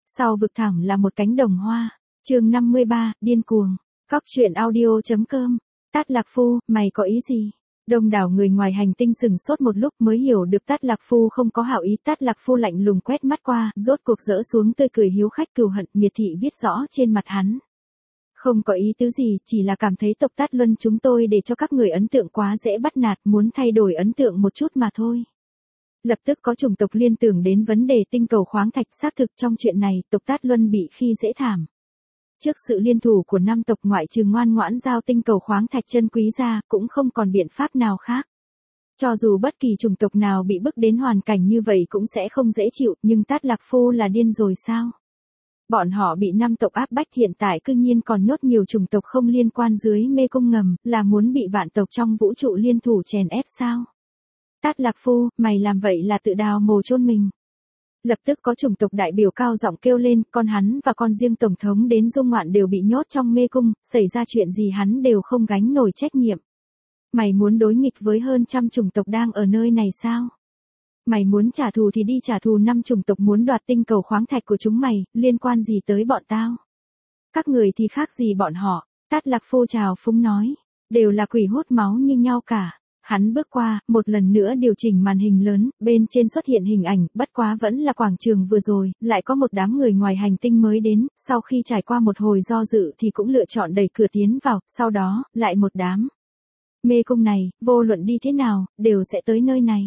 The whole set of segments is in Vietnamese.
Sau vực thẳm là một cánh đồng hoa. Chương 53, điên cuồng. Cóc truyện audio.com. Tát Lạc Phu, mày có ý gì? Đông đảo người ngoài hành tinh sừng sốt một lúc mới hiểu được Tát Lạc Phu không có hảo ý. Tát Lạc Phu lạnh lùng quét mắt qua, rốt cuộc dỡ xuống tươi cười hiếu khách cừu hận, miệt thị viết rõ trên mặt hắn. Không có ý tứ gì, chỉ là cảm thấy tộc Tát Luân chúng tôi để cho các người ấn tượng quá dễ bắt nạt, muốn thay đổi ấn tượng một chút mà thôi. Lập tức có chủng tộc liên tưởng đến vấn đề tinh cầu khoáng thạch. Xác thực trong chuyện này, tộc Tát Luân bị khi dễ thảm. Trước sự liên thủ của 5 tộc ngoại trừ ngoan ngoãn giao tinh cầu khoáng thạch chân quý ra, cũng không còn biện pháp nào khác. Cho dù bất kỳ chủng tộc nào bị bức đến hoàn cảnh như vậy cũng sẽ không dễ chịu, nhưng Tát Lạc Phu là điên rồi sao? Bọn họ bị 5 tộc áp bách, hiện tại cư nhiên còn nhốt nhiều chủng tộc không liên quan dưới mê cung ngầm, là muốn bị vạn tộc trong vũ trụ liên thủ chèn ép sao? Tát Lạc Phu, mày làm vậy là tự đào mồ chôn mình. Lập tức có chủng tộc đại biểu cao giọng kêu lên, con hắn và con riêng tổng thống đến dung ngoạn đều bị nhốt trong mê cung, xảy ra chuyện gì hắn đều không gánh nổi trách nhiệm. Mày muốn đối nghịch với hơn trăm chủng tộc đang ở nơi này sao? Mày muốn trả thù thì đi trả thù. 5 chủng tộc muốn đoạt tinh cầu khoáng thạch của chúng mày, liên quan gì tới bọn tao? Các người thì khác gì bọn họ? Tát Lạc Phu trào phúng nói, đều là quỷ hút máu như nhau cả. Hắn bước qua, một lần nữa điều chỉnh màn hình lớn, bên trên xuất hiện hình ảnh, bất quá vẫn là quảng trường vừa rồi, lại có một đám người ngoài hành tinh mới đến, sau khi trải qua một hồi do dự thì cũng lựa chọn đẩy cửa tiến vào, sau đó, lại một đám. Mê cung này, vô luận đi thế nào, đều sẽ tới nơi này.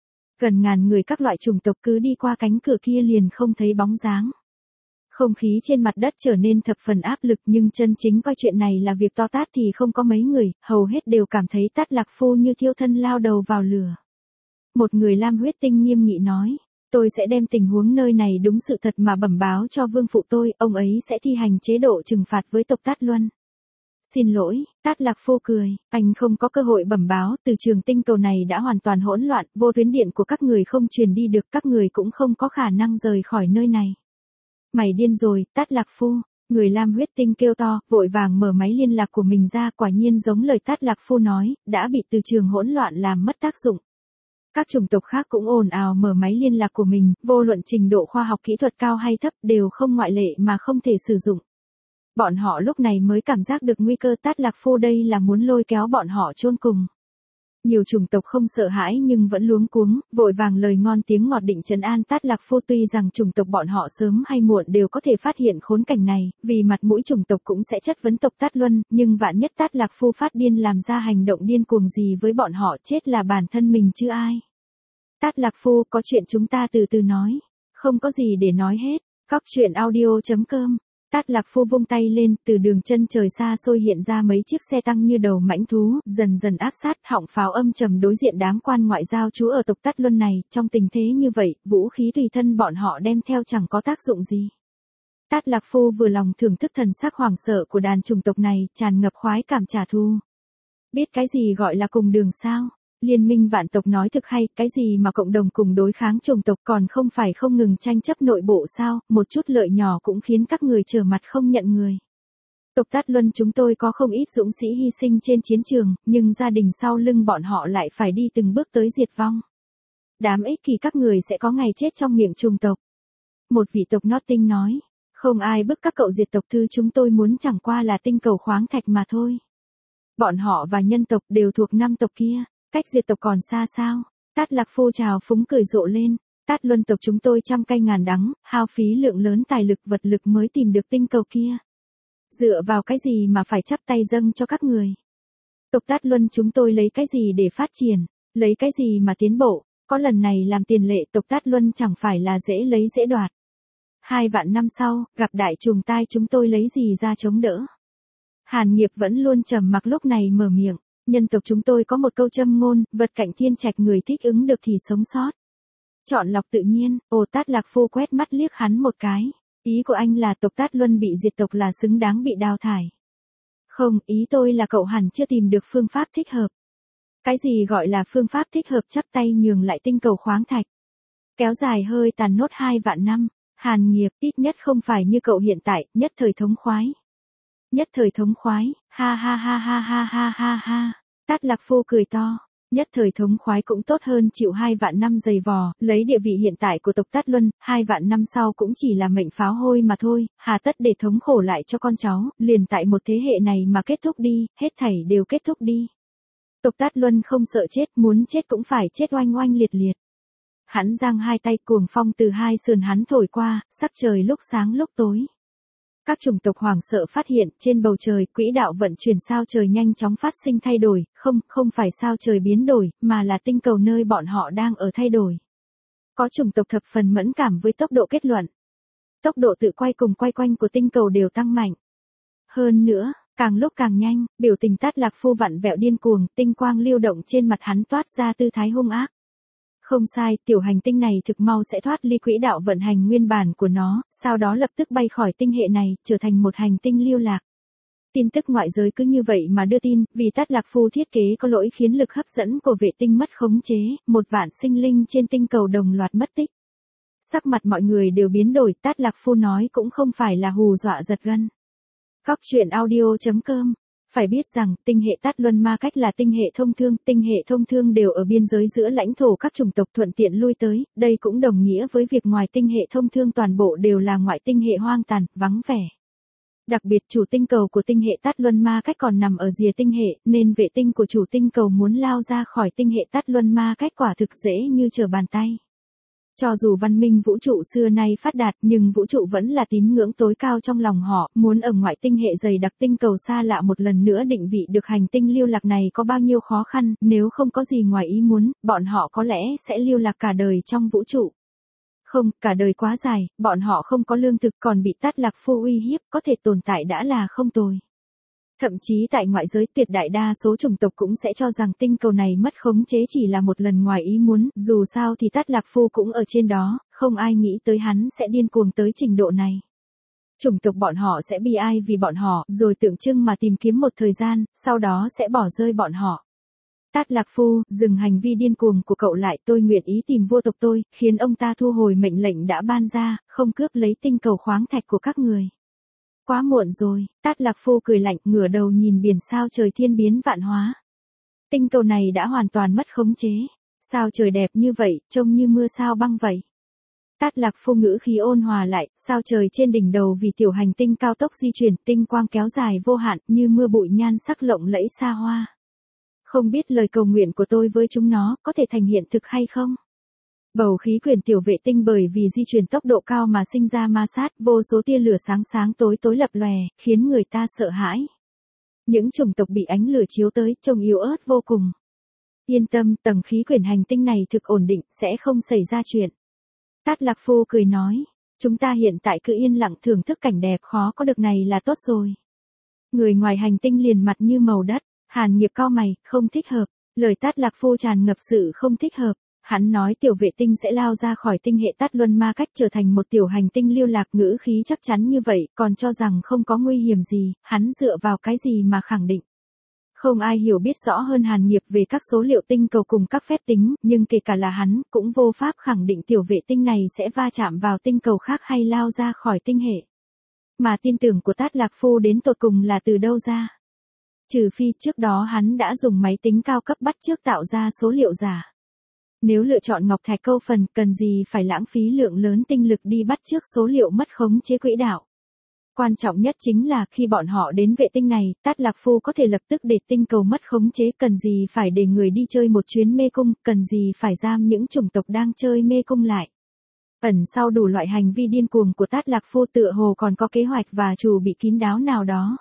Gần ngàn người các loại chủng tộc cứ đi qua cánh cửa kia liền không thấy bóng dáng. Không khí trên mặt đất trở nên thập phần áp lực, nhưng chân chính coi chuyện này là việc to tát thì không có mấy người, hầu hết đều cảm thấy Tát Lạc Phu như thiêu thân lao đầu vào lửa. Một người lam huyết tinh nghiêm nghị nói, tôi sẽ đem tình huống nơi này đúng sự thật mà bẩm báo cho vương phụ tôi, ông ấy sẽ thi hành chế độ trừng phạt với tộc Tát Luân. Xin lỗi, Tát Lạc Phu cười, anh không có cơ hội bẩm báo, từ trường tinh cầu này đã hoàn toàn hỗn loạn, vô tuyến điện của các người không truyền đi được, các người cũng không có khả năng rời khỏi nơi này. Mày điên rồi, Tát Lạc Phu, người lam huyết tinh kêu to, vội vàng mở máy liên lạc của mình ra, quả nhiên giống lời Tát Lạc Phu nói, đã bị từ trường hỗn loạn làm mất tác dụng. Các chủng tộc khác cũng ồn ào mở máy liên lạc của mình, vô luận trình độ khoa học kỹ thuật cao hay thấp đều không ngoại lệ mà không thể sử dụng. Bọn họ lúc này mới cảm giác được nguy cơ. Tát Lạc Phu đây là muốn lôi kéo bọn họ chôn cùng. Nhiều chủng tộc không sợ hãi nhưng vẫn luống cuống, vội vàng lời ngon tiếng ngọt định trấn an Tát Lạc Phu. Tuy rằng chủng tộc bọn họ sớm hay muộn đều có thể phát hiện khốn cảnh này, vì mặt mũi chủng tộc cũng sẽ chất vấn tộc Tát Luân, nhưng vạn nhất Tát Lạc Phu phát điên làm ra hành động điên cuồng gì với bọn họ, chết là bản thân mình chứ ai. Tát Lạc Phu, có chuyện chúng ta từ từ nói. Không có gì để nói hết. Cóc truyện audio.com. Tát Lạc Phu vung tay lên, từ đường chân trời xa xôi hiện ra mấy chiếc xe tăng như đầu mãnh thú, dần dần áp sát, họng pháo âm trầm đối diện đám quan ngoại giao trú ở tộc Tát Luân này. Trong tình thế như vậy, vũ khí tùy thân bọn họ đem theo chẳng có tác dụng gì. Tát Lạc Phu vừa lòng thưởng thức thần sắc hoảng sợ của đàn chủng tộc này, tràn ngập khoái cảm trả thù. Biết cái gì gọi là cùng đường sao? Liên minh vạn tộc nói thực hay, cái gì mà cộng đồng cùng đối kháng chủng tộc còn không phải không ngừng tranh chấp nội bộ sao, một chút lợi nhỏ cũng khiến các người trở mặt không nhận người. Tộc Tát Luân chúng tôi có không ít dũng sĩ hy sinh trên chiến trường, nhưng gia đình sau lưng bọn họ lại phải đi từng bước tới diệt vong. Đám ích kỷ các người sẽ có ngày chết trong miệng chủng tộc. Một vị tộc Notting nói, không ai bức các cậu diệt tộc, thứ chúng tôi muốn chẳng qua là tinh cầu khoáng thạch mà thôi. Bọn họ và nhân tộc đều thuộc 5 tộc kia. Cách diệt tộc còn xa sao? Tát Lạc Phu trào phúng cười rộ lên. Tát Luân tộc chúng tôi trăm cay ngàn đắng, hao phí lượng lớn tài lực vật lực mới tìm được tinh cầu kia. Dựa vào cái gì mà phải chắp tay dâng cho các người? Tộc Tát Luân chúng tôi lấy cái gì để phát triển? Lấy cái gì mà tiến bộ? Có lần này làm tiền lệ, tộc Tát Luân chẳng phải là dễ lấy dễ đoạt. 2 vạn năm sau, gặp đại trùng tai chúng tôi lấy gì ra chống đỡ? Hàn Nghiệp vẫn luôn trầm mặc lúc này mở miệng. Nhân tộc chúng tôi có một câu châm ngôn, vật cạnh thiên trạch, người thích ứng được thì sống sót. Chọn lọc tự nhiên. Tát Lạc Phu quét mắt liếc hắn một cái. Ý của anh là tộc Tát Luân bị diệt tộc là xứng đáng bị đào thải. Không, ý tôi là cậu hẳn chưa tìm được phương pháp thích hợp. Cái gì gọi là phương pháp thích hợp? Chắp tay nhường lại tinh cầu khoáng thạch. Kéo dài hơi tàn nốt 2 vạn năm. Hàn Nghiệp, ít nhất không phải như cậu hiện tại, nhất thời thống khoái. Nhất thời thống khoái, ha ha ha ha ha ha ha ha. Tát Lạc Phu cười to, Nhất thời thống khoái cũng tốt hơn chịu 2 vạn năm dày vò, lấy địa vị hiện tại của tộc Tát Luân, 2 vạn năm sau cũng chỉ là mệnh pháo hôi mà thôi, hà tất để thống khổ lại cho con cháu, liền tại một thế hệ này mà kết thúc đi, hết thảy đều kết thúc đi. Tộc Tát Luân không sợ chết, muốn chết cũng phải chết oanh oanh liệt liệt. Hắn giang hai tay, cuồng phong từ hai sườn hắn thổi qua, sắc trời lúc sáng lúc tối. Các chủng tộc hoảng sợ phát hiện, trên bầu trời, quỹ đạo vận chuyển sao trời nhanh chóng phát sinh thay đổi, không phải sao trời biến đổi, mà là tinh cầu nơi bọn họ đang ở thay đổi. Có chủng tộc thập phần mẫn cảm với tốc độ kết luận. Tốc độ tự quay cùng quay quanh của tinh cầu đều tăng mạnh. Hơn nữa, càng lúc càng nhanh, biểu tình Tát Lạc Phu vặn vẹo điên cuồng, tinh quang lưu động trên mặt hắn toát ra tư thái hung ác. Không sai, tiểu hành tinh này thực mau sẽ thoát ly quỹ đạo vận hành nguyên bản của nó, sau đó lập tức bay khỏi tinh hệ này, trở thành một hành tinh lưu lạc. Tin tức ngoại giới cứ như vậy mà đưa tin, vì Tát Lạc Phu thiết kế có lỗi khiến lực hấp dẫn của vệ tinh mất khống chế, 1 vạn sinh linh trên tinh cầu đồng loạt mất tích. Sắc mặt mọi người đều biến đổi, Tát Lạc Phu nói cũng không phải là hù dọa giật gân. Góc truyện audio.com. Phải biết rằng, tinh hệ Tát Luân Ma Cách là tinh hệ thông thương đều ở biên giới giữa lãnh thổ các chủng tộc thuận tiện lui tới, đây cũng đồng nghĩa với việc ngoài tinh hệ thông thương toàn bộ đều là ngoại tinh hệ hoang tàn, vắng vẻ. Đặc biệt chủ tinh cầu của tinh hệ Tát Luân Ma Cách còn nằm ở rìa tinh hệ, nên vệ tinh của chủ tinh cầu muốn lao ra khỏi tinh hệ Tát Luân Ma Cách quả thực dễ như trở bàn tay. Cho dù văn minh vũ trụ xưa nay phát đạt nhưng vũ trụ vẫn là tín ngưỡng tối cao trong lòng họ, muốn ở ngoại tinh hệ dày đặc tinh cầu xa lạ một lần nữa định vị được hành tinh lưu lạc này có bao nhiêu khó khăn, nếu không có gì ngoài ý muốn, bọn họ có lẽ sẽ lưu lạc cả đời trong vũ trụ. Không, cả đời quá dài, bọn họ không có lương thực còn bị Tát Lạc Phu uy hiếp, có thể tồn tại đã là không tồi. Thậm chí tại ngoại giới tuyệt đại đa số chủng tộc cũng sẽ cho rằng tinh cầu này mất khống chế chỉ là một lần ngoài ý muốn, dù sao thì Tát Lạc Phu cũng ở trên đó, không ai nghĩ tới hắn sẽ điên cuồng tới trình độ này. Chủng tộc bọn họ sẽ bi ai vì bọn họ, rồi tượng trưng mà tìm kiếm một thời gian, sau đó sẽ bỏ rơi bọn họ. Tát Lạc Phu, dừng hành vi điên cuồng của cậu lại, tôi nguyện ý tìm vua tộc tôi, khiến ông ta thu hồi mệnh lệnh đã ban ra, không cướp lấy tinh cầu khoáng thạch của các người. Quá muộn rồi, Tát Lạc Phu cười lạnh, ngửa đầu nhìn biển sao trời thiên biến vạn hóa. Tinh cầu này đã hoàn toàn mất khống chế. Sao trời đẹp như vậy, trông như mưa sao băng vậy. Tát Lạc Phu ngữ khí ôn hòa lại, sao trời trên đỉnh đầu vì tiểu hành tinh cao tốc di chuyển, tinh quang kéo dài vô hạn, như mưa bụi nhan sắc lộng lẫy xa hoa. Không biết lời cầu nguyện của tôi với chúng nó, có thể thành hiện thực hay không? Bầu khí quyển tiểu vệ tinh bởi vì di chuyển tốc độ cao mà sinh ra ma sát, vô số tia lửa sáng sáng tối tối lập lòe, khiến người ta sợ hãi. Những chủng tộc bị ánh lửa chiếu tới, trông yếu ớt vô cùng. Yên tâm, tầng khí quyển hành tinh này thực ổn định, sẽ không xảy ra chuyện. Tát Lạc Phu cười nói, chúng ta hiện tại cứ yên lặng thưởng thức cảnh đẹp khó có được này là tốt rồi. Người ngoài hành tinh liền mặt như màu đất, Hàn Nghiệp cau mày, không thích hợp, lời Tát Lạc Phu tràn ngập sự không thích hợp. Hắn nói tiểu vệ tinh sẽ lao ra khỏi tinh hệ Tát Luân Ma Cách trở thành một tiểu hành tinh lưu lạc, ngữ khí chắc chắn như vậy, còn cho rằng không có nguy hiểm gì, hắn dựa vào cái gì mà khẳng định. Không ai hiểu biết rõ hơn Hàn Nghiệp về các số liệu tinh cầu cùng các phép tính, nhưng kể cả là hắn, cũng vô pháp khẳng định tiểu vệ tinh này sẽ va chạm vào tinh cầu khác hay lao ra khỏi tinh hệ. Mà tin tưởng của Tát Lạc Phu đến tột cùng là từ đâu ra? Trừ phi trước đó hắn đã dùng máy tính cao cấp bắt chước tạo ra số liệu giả. Nếu lựa chọn ngọc thạch câu phần, cần gì phải lãng phí lượng lớn tinh lực đi bắt chước số liệu mất khống chế quỹ đạo. Quan trọng nhất chính là khi bọn họ đến vệ tinh này, Tát Lạc Phu có thể lập tức để tinh cầu mất khống chế, cần gì phải để người đi chơi một chuyến mê cung, cần gì phải giam những chủng tộc đang chơi mê cung lại. Ẩn sau đủ loại hành vi điên cuồng của Tát Lạc Phu tựa hồ còn có kế hoạch và chủ bị kín đáo nào đó.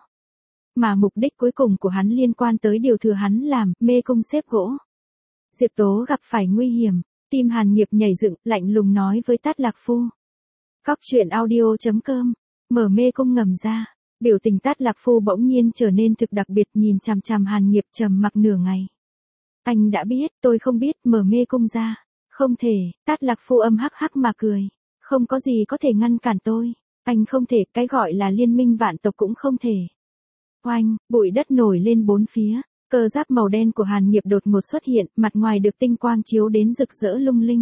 Mà mục đích cuối cùng của hắn liên quan tới điều thừa hắn làm, mê cung xếp gỗ. Diệp Tố gặp phải nguy hiểm, tim Hàn Nghiệp nhảy dựng, lạnh lùng nói với Tát Lạc Phu. Góc truyện audio.com, mở mê cung ngầm ra, biểu tình Tát Lạc Phu bỗng nhiên trở nên thực đặc biệt, nhìn chằm chằm Hàn Nghiệp trầm mặc nửa ngày. Anh đã biết, tôi không biết, mở mê cung ra. Không thể, Tát Lạc Phu âm hắc hắc mà cười. Không có gì có thể ngăn cản tôi. Anh không thể, cái gọi là liên minh vạn tộc cũng không thể. Oanh, bụi đất nổi lên bốn phía. Cơ giáp màu đen của Hàn Nghiệp đột ngột xuất hiện, mặt ngoài được tinh quang chiếu đến rực rỡ lung linh.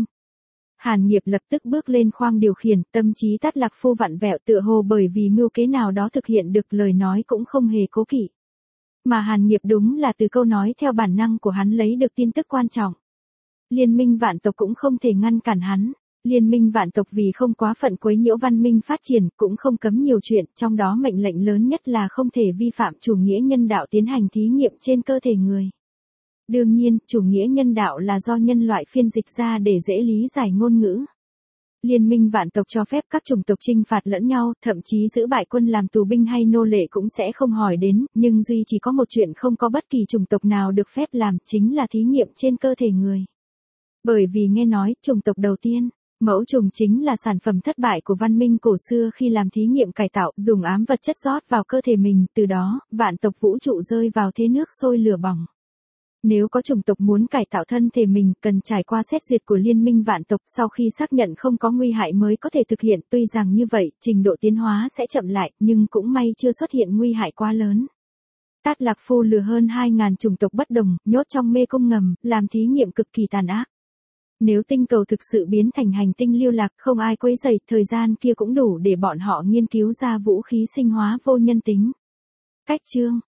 Hàn Nghiệp lập tức bước lên khoang điều khiển, tâm trí Tát Lạc Phu vặn vẹo tựa hồ bởi vì mưu kế nào đó thực hiện được, lời nói cũng không hề cố kỵ. Mà Hàn Nghiệp đúng là từ câu nói theo bản năng của hắn lấy được tin tức quan trọng. Liên minh vạn tộc cũng không thể ngăn cản hắn. Liên minh vạn tộc vì không quá phận quấy nhiễu văn minh phát triển, cũng không cấm nhiều chuyện, trong đó mệnh lệnh lớn nhất là không thể vi phạm chủ nghĩa nhân đạo tiến hành thí nghiệm trên cơ thể người. Đương nhiên, chủ nghĩa nhân đạo là do nhân loại phiên dịch ra để dễ lý giải ngôn ngữ. Liên minh vạn tộc cho phép các chủng tộc chinh phạt lẫn nhau, thậm chí giữ bại quân làm tù binh hay nô lệ cũng sẽ không hỏi đến, nhưng duy chỉ có một chuyện không có bất kỳ chủng tộc nào được phép làm, chính là thí nghiệm trên cơ thể người. Bởi vì nghe nói, chủng tộc đầu tiên, mẫu trùng chính là sản phẩm thất bại của văn minh cổ xưa khi làm thí nghiệm cải tạo, dùng ám vật chất rót vào cơ thể mình, từ đó, vạn tộc vũ trụ rơi vào thế nước sôi lửa bỏng. Nếu có chủng tộc muốn cải tạo thân thể mình, cần trải qua xét duyệt của liên minh vạn tộc, sau khi xác nhận không có nguy hại mới có thể thực hiện, tuy rằng như vậy, trình độ tiến hóa sẽ chậm lại, nhưng cũng may chưa xuất hiện nguy hại quá lớn. Tát Lạc Phu lừa hơn 2.000 chủng tộc bất đồng, nhốt trong mê cung ngầm, làm thí nghiệm cực kỳ tàn ác. Nếu tinh cầu thực sự biến thành hành tinh lưu lạc, không ai quấy rầy, thời gian kia cũng đủ để bọn họ nghiên cứu ra vũ khí sinh hóa vô nhân tính. Cách chương